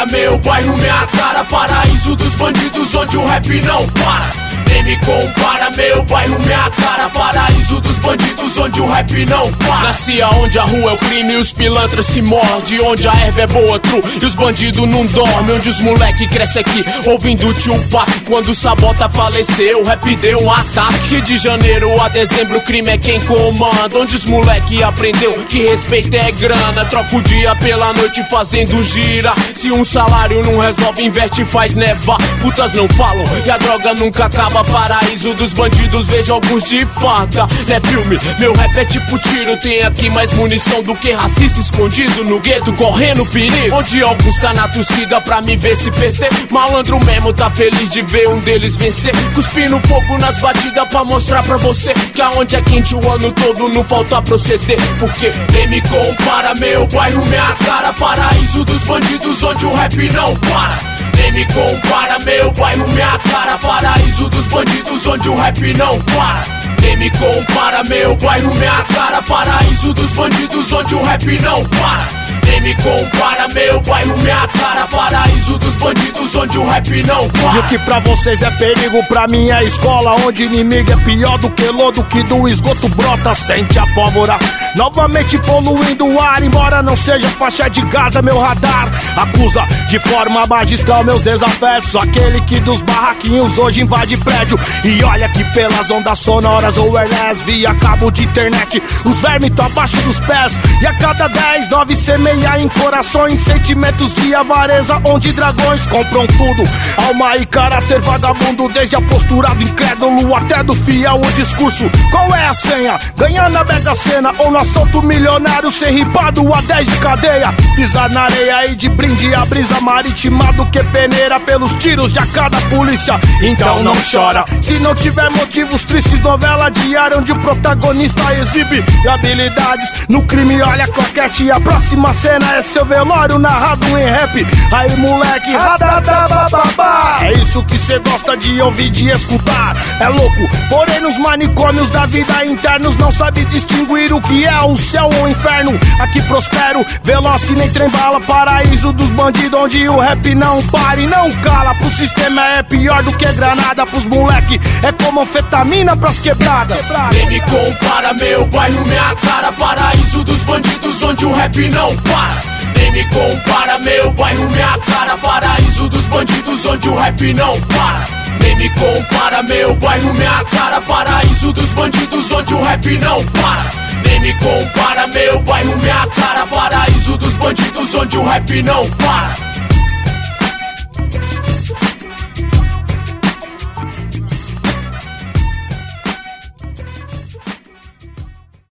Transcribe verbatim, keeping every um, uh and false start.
compara, meu bairro, minha cara, paraíso dos bandidos onde o rap não para. Nem me compara, meu bairro, minha cara, paraíso dos bandidos onde o rap não para. Nasci aonde a rua é o crime e os pilantras se mordem, onde a erva é boa, true, e os bandidos não dormem, onde os moleque cresce aqui ouvindo Tupac. Quando o Sabota faleceu, o rap deu um ataque. De janeiro a dezembro o crime é quem comanda, onde os moleque aprendeu que respeito é grana. Troca o dia pela noite fazendo gira. Se um salário não resolve, investe e faz nevar. Putas não falam e a droga nunca acaba. Paraíso dos bandidos, vejo alguns de farda. Não é filme, meu rap é tipo tiro. Tem aqui mais munição do que racista escondido no gueto, correndo perigo. Onde alguns tá na torcida pra me ver se perder. Malandro mesmo tá feliz de ver um deles vencer. Cuspindo fogo nas batidas pra mostrar pra você que aonde é quente o ano todo não falta proceder. Porque nem me compara, meu bairro, minha cara, paraíso dos bandidos onde o rap não para. Nem me compara, meu bairro, minha cara, paraíso dos bandidos onde o rap não para. Nem me compara, meu bairro, minha cara, paraíso dos bandidos onde o rap não para. Nem me compara, meu bairro, minha cara, paraíso dos bandidos onde o rap não para. E o que pra vocês é perigo, pra mim é escola, onde inimigo é pior do que lodo que do esgoto brota, sente a pólvora novamente poluindo o ar. Embora não seja faixa de Gaza, meu radar acusa de forma magistral meus desafetos. Aquele que dos barraquinhos hoje invade prédio. E olha que pelas ondas sonoras ou wireless, via cabo de internet, os vermes tão abaixo dos pés. E a cada dez, nove semeia em corações sentimentos de avareza, onde dragões compram tudo. Alma e caráter vagabundo, desde a postura do incrédulo até do fiel o discurso. Qual é a senha? Ganhar na Mega Sena ou no assalto milionário, ser ripado a dez de cadeia. Pisar na areia e de brinde a brisa marítima do que peneira pelos tiros de a cada polícia. Então não chora se não tiver motivos tristes. Novela diária onde o protagonista exibe habilidades no crime. Olha coquete, a próxima cena é seu velório narrado em rap. Aí moleque, radadabababá. É isso que cê gosta de ouvir, de escutar. É louco, porém nos manicômios da vida internos não sabe distinguir o que é o céu ou o inferno. Aqui prospero, veloz que nem trem bala, paraíso dos bandidos onde o rap não para e não cala. Pro sistema é pior do que granada, pros moleque é como anfetamina pras quebradas. Nem me compara, meu bairro, minha cara, paraíso dos bandidos onde o rap não para. Nem me compara, meu bairro, minha cara, paraíso dos bandidos onde o rap não para. Nem me compara, meu bairro, minha cara, paraíso dos bandidos onde o rap não para. Nem me compara, meu bairro, minha cara, paraíso dos bandidos onde o rap não para.